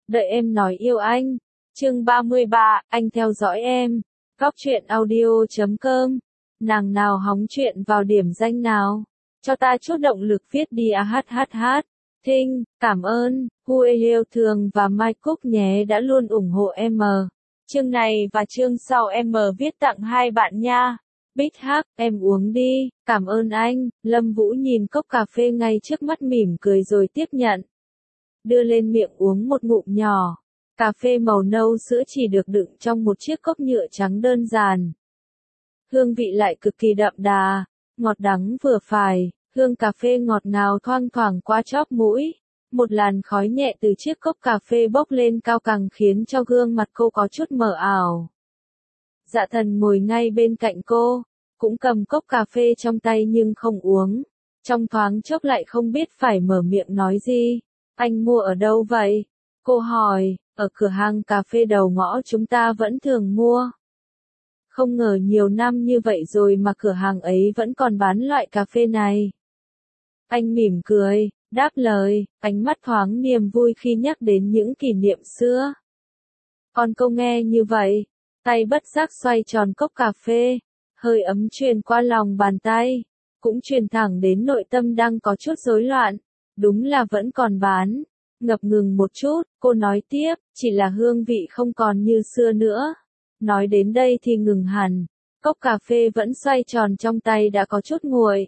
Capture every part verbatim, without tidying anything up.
Đợi em nói yêu anh. Chương ba mươi ba, anh theo dõi em. Góc truyện audio chấm com. Nàng nào hóng chuyện vào điểm danh nào. Cho ta chút động lực viết đi à hát hát hát. Thinh, cảm ơn, Hue yêu thường và Mai Cúc nhé đã luôn ủng hộ em. Chương này và chương sau em viết tặng hai bạn nha. Bích Hắc, em uống đi, cảm ơn anh. Lâm Vũ nhìn cốc cà phê ngay trước mắt mỉm cười rồi tiếp nhận. Đưa lên miệng uống một ngụm nhỏ. Cà phê màu nâu sữa chỉ được đựng trong một chiếc cốc nhựa trắng đơn giản. Hương vị lại cực kỳ đậm đà, ngọt đắng vừa phải, hương cà phê ngọt ngào thoang thoảng qua chóp mũi. Một làn khói nhẹ từ chiếc cốc cà phê bốc lên cao càng khiến cho gương mặt cô có chút mờ ảo. Dạ Thần ngồi ngay bên cạnh cô, cũng cầm cốc cà phê trong tay nhưng không uống. Trong thoáng chốc lại không biết phải mở miệng nói gì. Anh mua ở đâu vậy? Cô hỏi, ở cửa hàng cà phê đầu ngõ chúng ta vẫn thường mua. Không ngờ nhiều năm như vậy rồi mà cửa hàng ấy vẫn còn bán loại cà phê này. Anh mỉm cười, đáp lời, ánh mắt thoáng niềm vui khi nhắc đến những kỷ niệm xưa. Còn cô nghe như vậy, tay bất giác xoay tròn cốc cà phê, hơi ấm truyền qua lòng bàn tay, cũng truyền thẳng đến nội tâm đang có chút rối loạn. Đúng là vẫn còn bán. Ngập ngừng một chút, cô nói tiếp, chỉ là hương vị không còn như xưa nữa. Nói đến đây thì ngừng hẳn, cốc cà phê vẫn xoay tròn trong tay đã có chút nguội.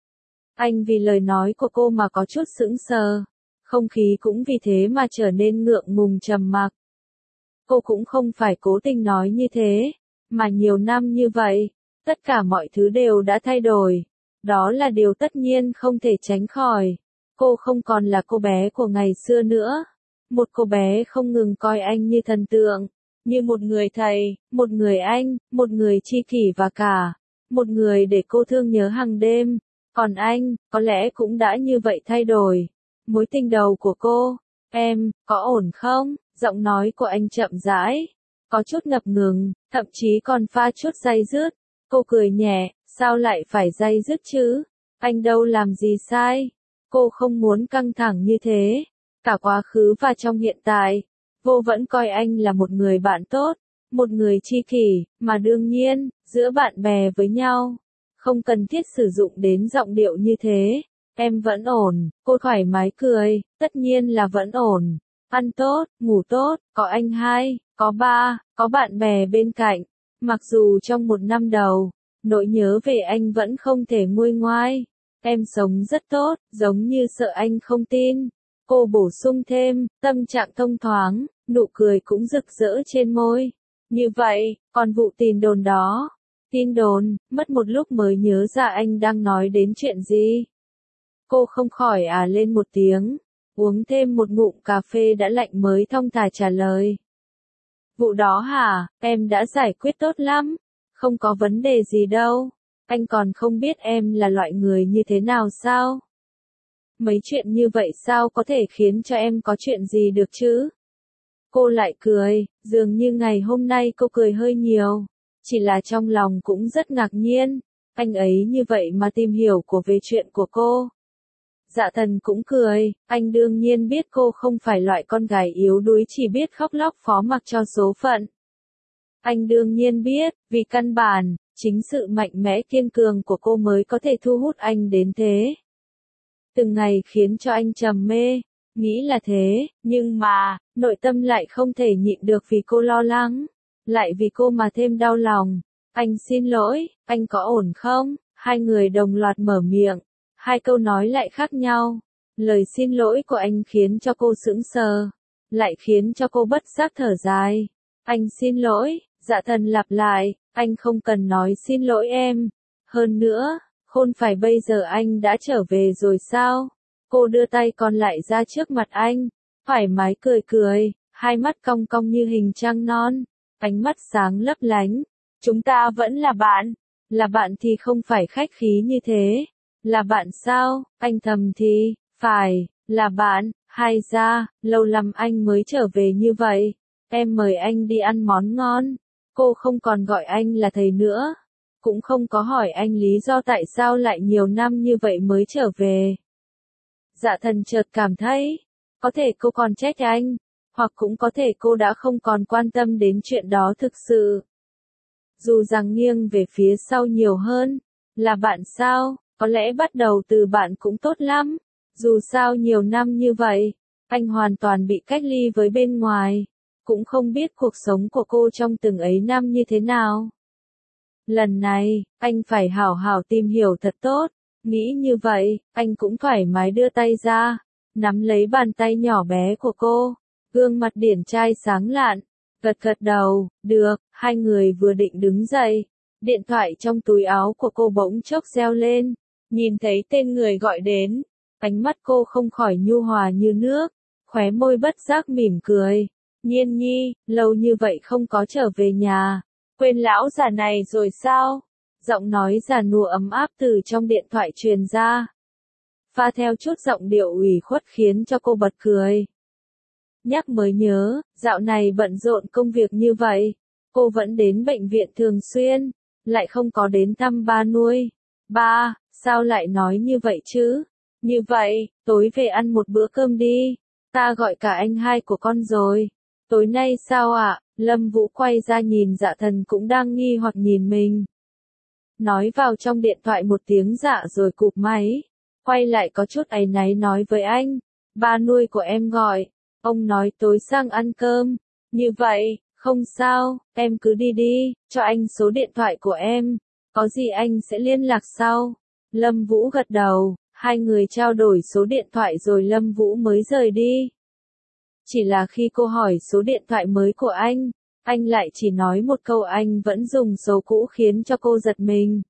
Anh vì lời nói của cô mà có chút sững sờ, không khí cũng vì thế mà trở nên ngượng ngùng trầm mặc. Cô cũng không phải cố tình nói như thế, mà nhiều năm như vậy, tất cả mọi thứ đều đã thay đổi. Đó là điều tất nhiên không thể tránh khỏi. Cô không còn là cô bé của ngày xưa nữa. Một cô bé không ngừng coi anh như thần tượng, như một người thầy, một người anh, một người tri kỷ và cả, một người để cô thương nhớ hàng đêm. Còn anh, có lẽ cũng đã như vậy thay đổi. Mối tình đầu của cô, em, có ổn không? Giọng nói của anh chậm rãi, có chút ngập ngừng, thậm chí còn pha chút day dứt. Cô cười nhẹ, sao lại phải day dứt chứ? Anh đâu làm gì sai? Cô không muốn căng thẳng như thế. Cả quá khứ và trong hiện tại, vô vẫn coi anh là một người bạn tốt, một người tri kỷ, mà đương nhiên, giữa bạn bè với nhau, không cần thiết sử dụng đến giọng điệu như thế. Em vẫn ổn, cô thoải mái cười, tất nhiên là vẫn ổn. Ăn tốt, ngủ tốt, có anh hai, có ba, có bạn bè bên cạnh. Mặc dù trong một năm đầu, nỗi nhớ về anh vẫn không thể nguôi ngoai. Em sống rất tốt, giống như sợ anh không tin. Cô bổ sung thêm, tâm trạng thông thoáng, nụ cười cũng rực rỡ trên môi. Như vậy, còn vụ tin đồn đó. Tin đồn, mất một lúc mới nhớ ra anh đang nói đến chuyện gì. Cô không khỏi à lên một tiếng, uống thêm một ngụm cà phê đã lạnh mới thong thả trả lời. Vụ đó hả, em đã giải quyết tốt lắm, không có vấn đề gì đâu. Anh còn không biết em là loại người như thế nào sao? Mấy chuyện như vậy sao có thể khiến cho em có chuyện gì được chứ? Cô lại cười, dường như ngày hôm nay cô cười hơi nhiều. Chỉ là trong lòng cũng rất ngạc nhiên, anh ấy như vậy mà tìm hiểu của về chuyện của cô. Dạ Thần cũng cười, anh đương nhiên biết cô không phải loại con gái yếu đuối chỉ biết khóc lóc phó mặc cho số phận. Anh đương nhiên biết, vì căn bản, chính sự mạnh mẽ kiên cường của cô mới có thể thu hút anh đến thế. Từng ngày khiến cho anh trầm mê, nghĩ là thế, nhưng mà, nội tâm lại không thể nhịn được vì cô lo lắng, lại vì cô mà thêm đau lòng. Anh xin lỗi, anh có ổn không? Hai người đồng loạt mở miệng, hai câu nói lại khác nhau. Lời xin lỗi của anh khiến cho cô sững sờ, lại khiến cho cô bất giác thở dài. Anh xin lỗi, Dạ Thần lặp lại, anh không cần nói xin lỗi em. Hơn nữa, không phải bây giờ anh đã trở về rồi sao? Cô đưa tay còn lại ra trước mặt anh, thoải mái cười cười, hai mắt cong cong như hình trăng non, ánh mắt sáng lấp lánh. Chúng ta vẫn là bạn, là bạn thì không phải khách khí như thế. Là bạn sao? Anh thầm thì, phải, là bạn. Hay ra, lâu lắm anh mới trở về như vậy. Em mời anh đi ăn món ngon. Cô không còn gọi anh là thầy nữa, cũng không có hỏi anh lý do tại sao lại nhiều năm như vậy mới trở về. Dạ Thần chợt cảm thấy, có thể cô còn trách anh, Hoặc cũng có thể cô đã không còn quan tâm đến chuyện đó thực sự. Dù rằng nghiêng về phía sau nhiều hơn. Là bạn sao? Có lẽ bắt đầu từ bạn cũng tốt lắm. Dù sao nhiều năm như vậy, anh hoàn toàn bị cách ly với bên ngoài. Cũng không biết cuộc sống của cô trong từng ấy năm như thế nào. Lần này, anh phải hảo hảo tìm hiểu thật tốt. Nghĩ như vậy, anh cũng thoải mái đưa tay ra, nắm lấy bàn tay nhỏ bé của cô. Gương mặt điển trai sáng lạn, gật gật đầu, được, hai người vừa định đứng dậy. Điện thoại trong túi áo của cô bỗng chốc reo lên, nhìn thấy tên người gọi đến. Ánh mắt cô không khỏi nhu hòa như nước, khóe môi bất giác mỉm cười. Nhiên Nhi, lâu như vậy không có trở về nhà, quên lão già này rồi sao? Giọng nói già nua ấm áp từ trong điện thoại truyền ra. Pha theo chút giọng điệu ủy khuất khiến cho cô bật cười. Nhắc mới nhớ, dạo này bận rộn công việc như vậy, cô vẫn đến bệnh viện thường xuyên, lại không có đến thăm ba nuôi. Ba, sao lại nói như vậy chứ? Như vậy, tối về ăn một bữa cơm đi, ta gọi cả anh hai của con rồi. Tối nay sao ạ? À? Lâm Vũ quay ra nhìn Dạ Thần cũng đang nghi hoặc nhìn mình. Nói vào trong điện thoại một tiếng dạ rồi cụp máy. Quay lại có chút áy náy nói với anh. Ba nuôi của em gọi. Ông nói tối sang ăn cơm. Như vậy, không sao, em cứ đi đi, cho anh số điện thoại của em. Có gì anh sẽ liên lạc sau. Lâm Vũ gật đầu, hai người trao đổi số điện thoại rồi Lâm Vũ mới rời đi. Chỉ là khi cô hỏi số điện thoại mới của anh, anh lại chỉ nói một câu anh vẫn dùng số cũ khiến cho cô giật mình.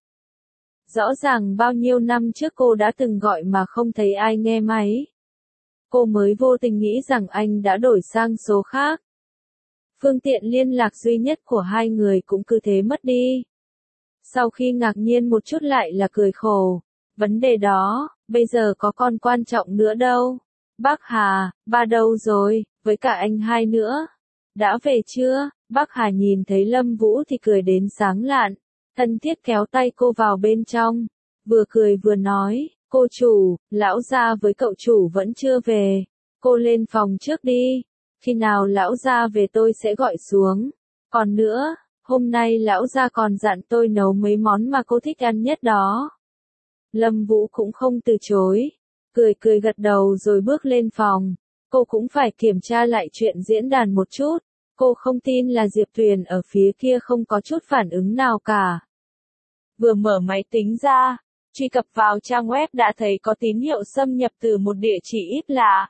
Rõ ràng bao nhiêu năm trước cô đã từng gọi mà không thấy ai nghe máy. Cô mới vô tình nghĩ rằng anh đã đổi sang số khác. Phương tiện liên lạc duy nhất của hai người cũng cứ thế mất đi. Sau khi ngạc nhiên một chút lại là cười khổ. Vấn đề đó, bây giờ có còn quan trọng nữa đâu. Bác Hà, ba đâu rồi, với cả anh hai nữa. Đã về chưa? Bác Hà nhìn thấy Lâm Vũ thì cười đến sáng lạn. Thân thiết kéo tay cô vào bên trong. Vừa cười vừa nói, cô chủ, lão gia với cậu chủ vẫn chưa về. Cô lên phòng trước đi. Khi nào lão gia về tôi sẽ gọi xuống. Còn nữa, hôm nay lão gia còn dặn tôi nấu mấy món mà cô thích ăn nhất đó. Lâm Vũ cũng không từ chối. Cười cười gật đầu rồi bước lên phòng. Cô cũng phải kiểm tra lại chuyện diễn đàn một chút. Cô không tin là Diệp Tuyền ở phía kia không có chút phản ứng nào cả. Vừa mở máy tính ra, truy cập vào trang web đã thấy có tín hiệu xâm nhập từ một địa chỉ ít lạ.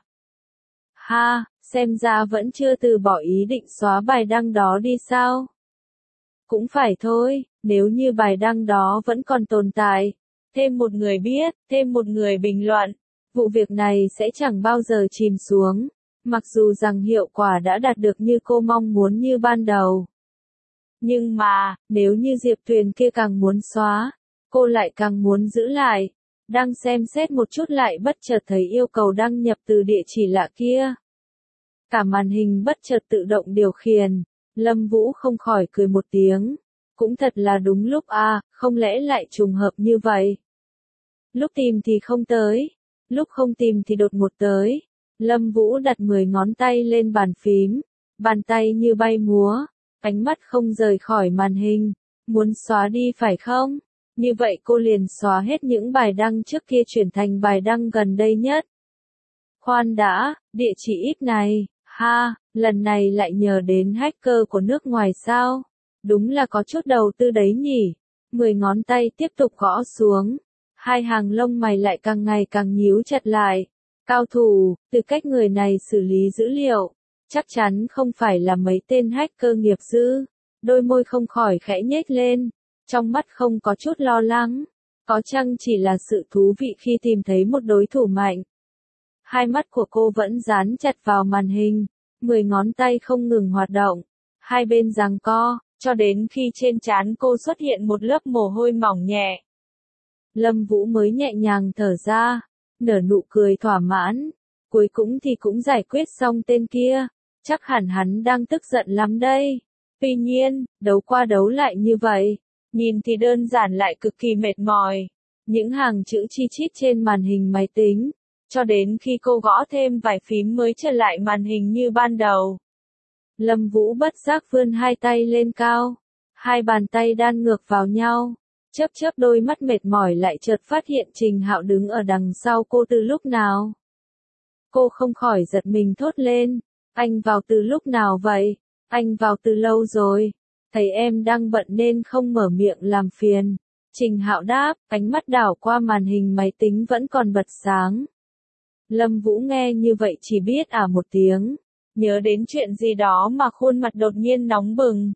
Ha, xem ra vẫn chưa từ bỏ ý định xóa bài đăng đó đi sao? Cũng phải thôi, nếu như bài đăng đó vẫn còn tồn tại. Thêm một người biết, thêm một người bình luận. Vụ việc này sẽ chẳng bao giờ chìm xuống. Mặc dù rằng hiệu quả đã đạt được như cô mong muốn như ban đầu. Nhưng mà, nếu như Diệp Tuyền kia càng muốn xóa, cô lại càng muốn giữ lại. Đang xem xét một chút lại bất chợt thấy yêu cầu đăng nhập từ địa chỉ lạ kia. Cả màn hình bất chợt tự động điều khiển. Lâm Vũ không khỏi cười một tiếng. Cũng thật là đúng lúc à, không lẽ lại trùng hợp như vậy. Lúc tìm thì không tới. Lúc không tìm thì đột ngột tới. Lâm Vũ đặt mười ngón tay lên bàn phím. Bàn tay như bay múa. Ánh mắt không rời khỏi màn hình. Muốn xóa đi phải không? Như vậy cô liền xóa hết những bài đăng trước kia chuyển thành bài đăng gần đây nhất. Khoan đã, địa chỉ ít này, ha, lần này lại nhờ đến hacker của nước ngoài sao? Đúng là có chút đầu tư đấy nhỉ. Mười ngón tay tiếp tục gõ xuống. Hai hàng lông mày lại càng ngày càng nhíu chặt lại. Cao thủ, từ cách người này xử lý dữ liệu, chắc chắn không phải là mấy tên hacker nghiệp dư. Đôi môi không khỏi khẽ nhếch lên, trong mắt không có chút lo lắng, có chăng chỉ là sự thú vị khi tìm thấy một đối thủ mạnh. Hai mắt của cô vẫn dán chặt vào màn hình, mười ngón tay không ngừng hoạt động, hai bên giằng co, cho đến khi trên trán cô xuất hiện một lớp mồ hôi mỏng nhẹ. Lâm Vũ mới nhẹ nhàng thở ra, nở nụ cười thỏa mãn, cuối cùng thì cũng giải quyết xong tên kia, chắc hẳn hắn đang tức giận lắm đây. Tuy nhiên, đấu qua đấu lại như vậy, nhìn thì đơn giản lại cực kỳ mệt mỏi. Những hàng chữ chi chít trên màn hình máy tính, cho đến khi cô gõ thêm vài phím mới trở lại màn hình như ban đầu. Lâm Vũ bất giác vươn hai tay lên cao, hai bàn tay đan ngược vào nhau, chớp chớp đôi mắt mệt mỏi lại chợt phát hiện Trình Hạo đứng ở đằng sau cô từ lúc nào. Cô không khỏi giật mình thốt lên, anh vào từ lúc nào vậy? Anh vào từ lâu rồi, thấy em đang bận nên không mở miệng làm phiền. Trình Hạo đáp, ánh mắt đảo qua màn hình máy tính vẫn còn bật sáng. Lâm Vũ nghe như vậy chỉ biết à một tiếng, nhớ đến chuyện gì đó mà khuôn mặt đột nhiên nóng bừng.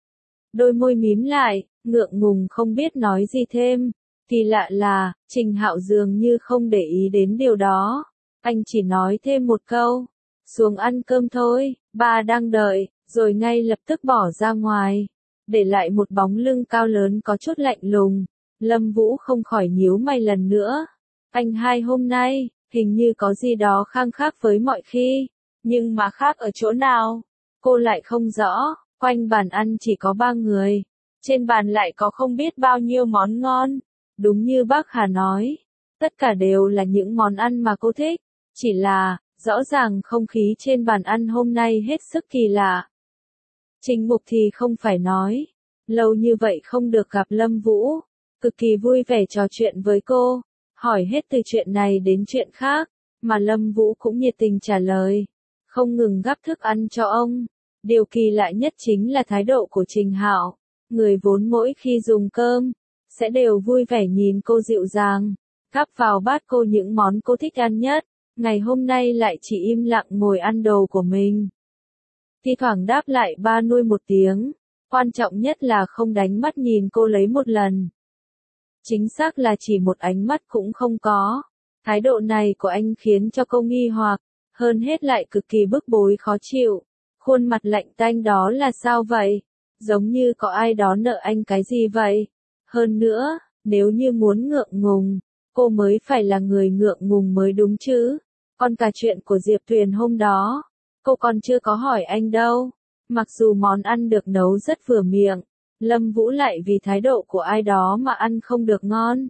Đôi môi mím lại, ngượng ngùng không biết nói gì thêm. Kỳ lạ là, Trình Hạo dường như không để ý đến điều đó. Anh chỉ nói thêm một câu, xuống ăn cơm thôi, ba đang đợi, rồi ngay lập tức bỏ ra ngoài, để lại một bóng lưng cao lớn có chút lạnh lùng. Lâm Vũ không khỏi nhíu mày lần nữa. Anh hai hôm nay, hình như có gì đó khăng khác với mọi khi, nhưng mà khác ở chỗ nào? Cô lại không rõ, quanh bàn ăn chỉ có ba người, trên bàn lại có không biết bao nhiêu món ngon. Đúng như bác Hà nói, tất cả đều là những món ăn mà cô thích, chỉ là, rõ ràng không khí trên bàn ăn hôm nay hết sức kỳ lạ. Trình Mục thì không phải nói, lâu như vậy không được gặp Lâm Vũ, cực kỳ vui vẻ trò chuyện với cô, hỏi hết từ chuyện này đến chuyện khác, mà Lâm Vũ cũng nhiệt tình trả lời, không ngừng gắp thức ăn cho ông. Điều kỳ lạ nhất chính là thái độ của Trình Hạo, người vốn mỗi khi dùng cơm, sẽ đều vui vẻ nhìn cô dịu dàng, gắp vào bát cô những món cô thích ăn nhất, ngày hôm nay lại chỉ im lặng ngồi ăn đồ của mình. Thi thoảng đáp lại ba nuôi một tiếng, quan trọng nhất là không đánh mắt nhìn cô lấy một lần. Chính xác là chỉ một ánh mắt cũng không có. Thái độ này của anh khiến cho cô nghi hoặc, hơn hết lại cực kỳ bức bối khó chịu. Khuôn mặt lạnh tanh đó là sao vậy? Giống như có ai đó nợ anh cái gì vậy? Hơn nữa, nếu như muốn ngượng ngùng, cô mới phải là người ngượng ngùng mới đúng chứ. Còn cả chuyện của Diệp Tuyền hôm đó, cô còn chưa có hỏi anh đâu. Mặc dù món ăn được nấu rất vừa miệng, Lâm Vũ lại vì thái độ của ai đó mà ăn không được ngon.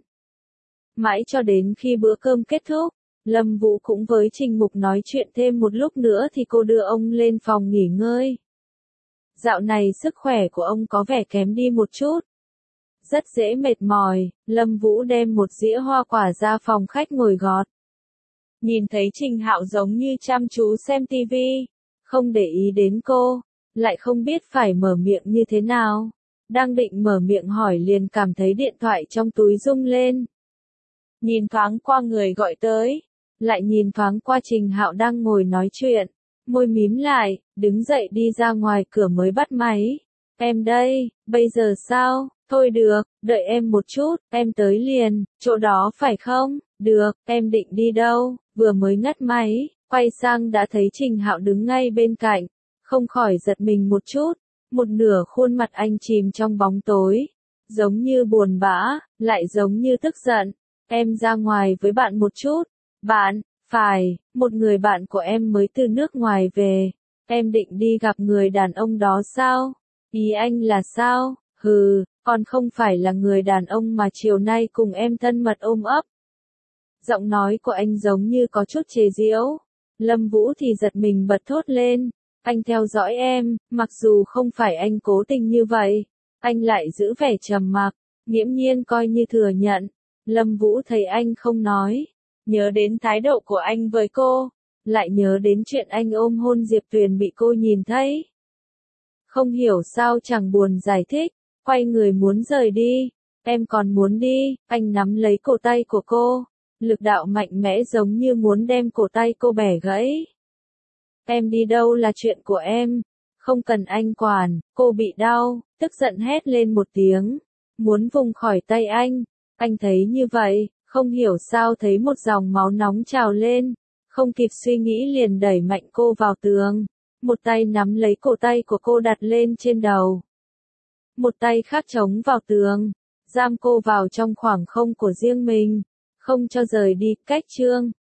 Mãi cho đến khi bữa cơm kết thúc, Lâm Vũ cũng với Trình Mục nói chuyện thêm một lúc nữa thì cô đưa ông lên phòng nghỉ ngơi. Dạo này sức khỏe của ông có vẻ kém đi một chút. Rất dễ mệt mỏi, Lâm Vũ đem một dĩa hoa quả ra phòng khách ngồi gọt. Nhìn thấy Trình Hạo giống như chăm chú xem tivi, không để ý đến cô, lại không biết phải mở miệng như thế nào. Đang định mở miệng hỏi liền cảm thấy điện thoại trong túi rung lên. Nhìn thoáng qua người gọi tới, lại nhìn thoáng qua Trình Hạo đang ngồi nói chuyện, môi mím lại, đứng dậy đi ra ngoài cửa mới bắt máy. Em đây, bây giờ sao? Thôi được, đợi em một chút, em tới liền, chỗ đó phải không? Được, em định đi đâu? Vừa mới ngắt máy, quay sang đã thấy Trình Hạo đứng ngay bên cạnh, không khỏi giật mình một chút, một nửa khuôn mặt anh chìm trong bóng tối, giống như buồn bã, lại giống như tức giận. Em ra ngoài với bạn một chút. Bạn, phải, một người bạn của em mới từ nước ngoài về. Em định đi gặp người đàn ông đó sao? Ý anh là sao? Hừ, còn không phải là người đàn ông mà chiều nay cùng em thân mật ôm ấp. Giọng nói của anh giống như có chút chế giễu. Lâm Vũ thì giật mình bật thốt lên. Anh theo dõi em, mặc dù không phải anh cố tình như vậy. Anh lại giữ vẻ trầm mặc, nghiễm nhiên coi như thừa nhận. Lâm Vũ thấy anh không nói, nhớ đến thái độ của anh với cô, lại nhớ đến chuyện anh ôm hôn Diệp Tuyền bị cô nhìn thấy. Không hiểu sao chẳng buồn giải thích, quay người muốn rời đi. Em còn muốn đi, anh nắm lấy cổ tay của cô, lực đạo mạnh mẽ giống như muốn đem cổ tay cô bẻ gãy. Em đi đâu là chuyện của em, không cần anh quản. Cô bị đau, tức giận hét lên một tiếng, muốn vùng khỏi tay anh. Anh thấy như vậy, không hiểu sao thấy một dòng máu nóng trào lên, không kịp suy nghĩ liền đẩy mạnh cô vào tường, một tay nắm lấy cổ tay của cô đặt lên trên đầu, một tay khác chống vào tường, giam cô vào trong khoảng không của riêng mình, không cho rời đi. Cách chương